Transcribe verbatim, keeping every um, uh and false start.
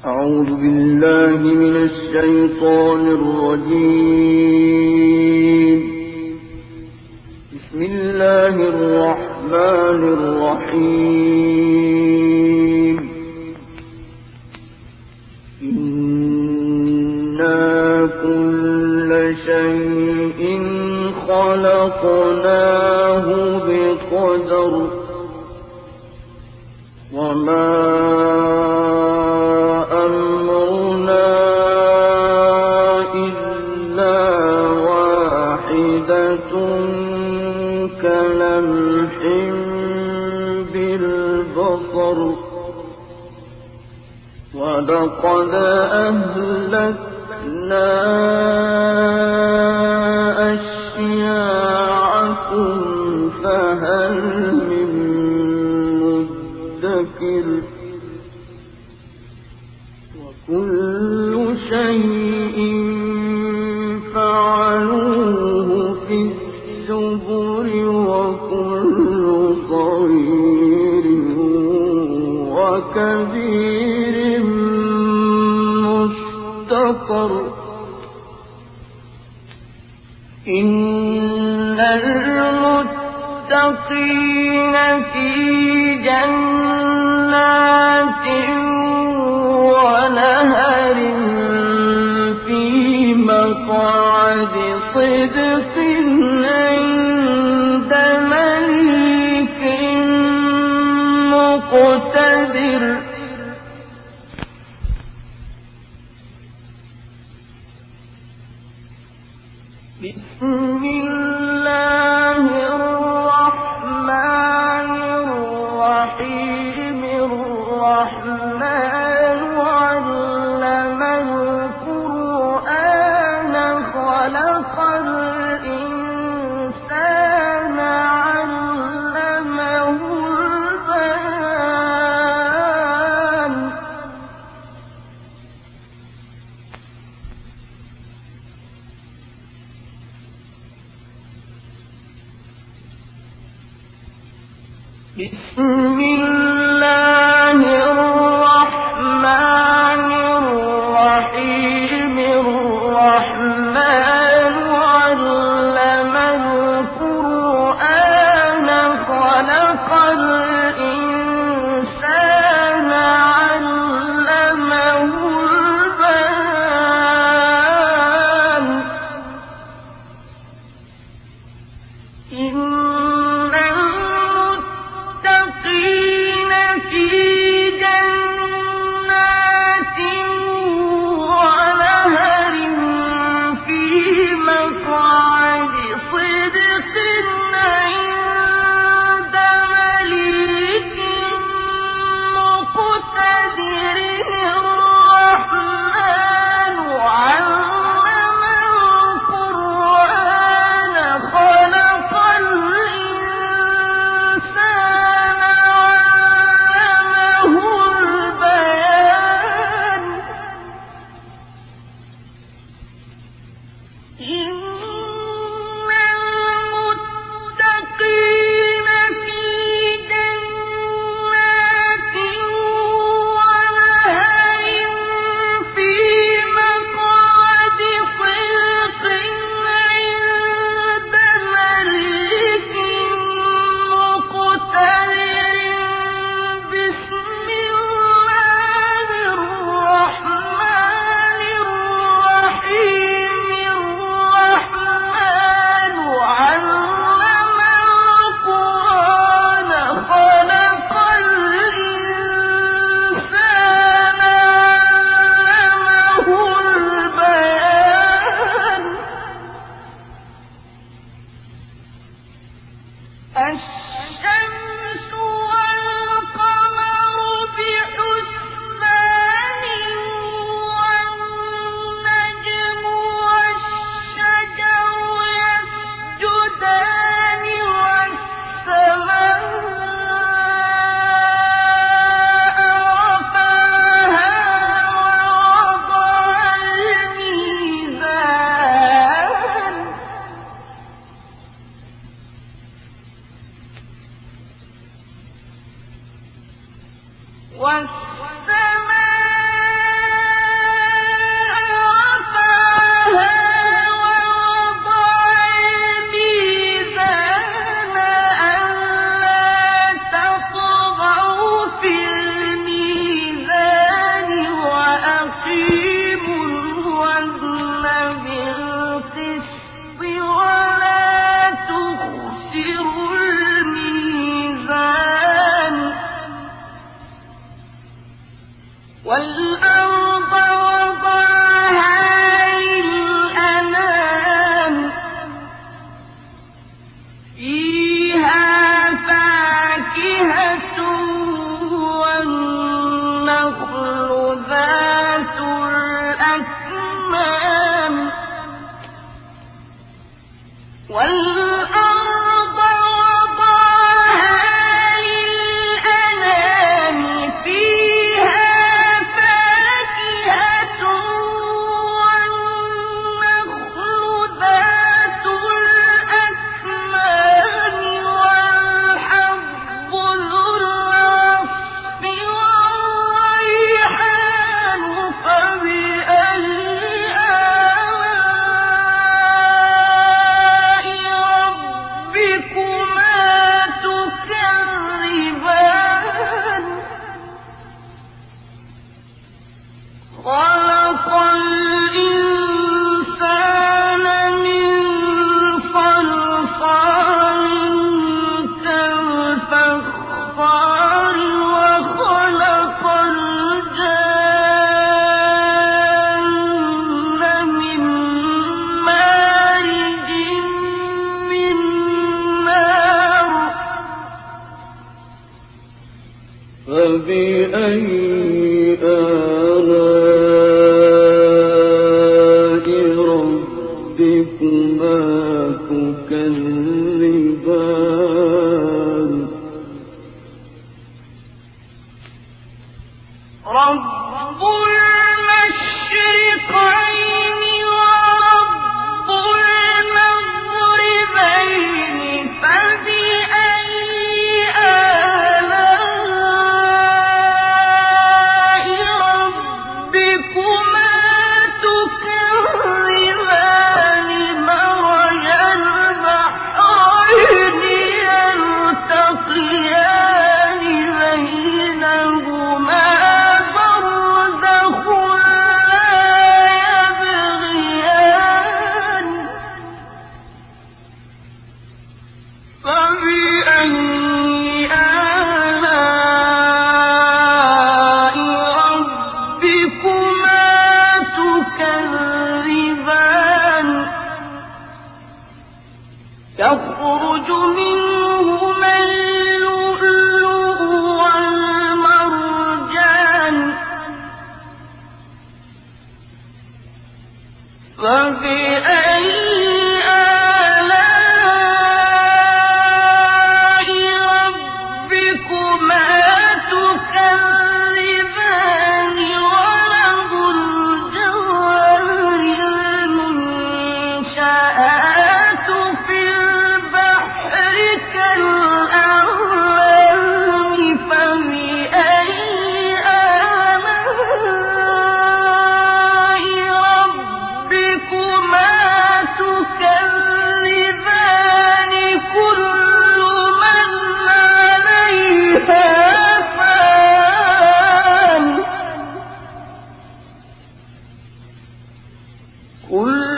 أعوذ بالله من الشيطان الرجيم. بسم الله الرحمن الرحيم. إنا كل شيء خلقناه بقدر وما كلمح بالبصر ولقد أهلكنا أشياعكم فهل من مدكر وكل شيء فعلوه في الزبر وكل صغير وكبير مستقر. إن المتقين في جنات ونهر في مقعد صدق عند مليك مقتدر. بسم الله الرحمن الرحيم. الرحمن علم القرآن خلق الإنسان علمه البيان. بسم الله الرحمن الرحيم. الرحمن علم القرآن خلق الإنسان علمه البيان. إن المتقين والأرض وضعها للأنام فيها فاكهة والنخل ذات الأكمام والأرض وضعها للأنام فيها فاكهة والنخل ذات الأكمام والحب ذو العصف والريحان فبأي خلق الإنسان من صلصال كالفخار وخلق الجن من مارج من نار فبأي آلاء ربكما تكذبان رب المشرقين ورب المغربين فبأي آلاء ربكما تكذبان مرج البحرين يلتقيان بينهما برزخ لا يبغيان فبأي آلاء ربكما تكذبان يخرج منهما اللؤلؤ والمرجان فبأي آلاء ربكما تكذبان وله الجوار المنشآت في البحر كالأعلام فبأي آلاء ربكما تكذبان كل من عليها فان كل